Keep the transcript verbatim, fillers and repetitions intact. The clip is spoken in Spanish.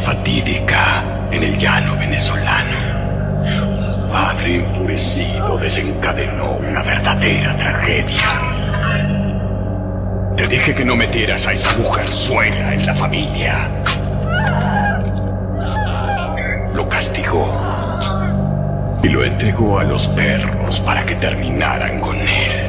fatídica en el llano venezolano. Un padre enfurecido desencadenó una verdadera tragedia. Te dije que no metieras a esa mujerzuela en la familia. Lo castigó y lo entregó a los perros para que terminaran con él.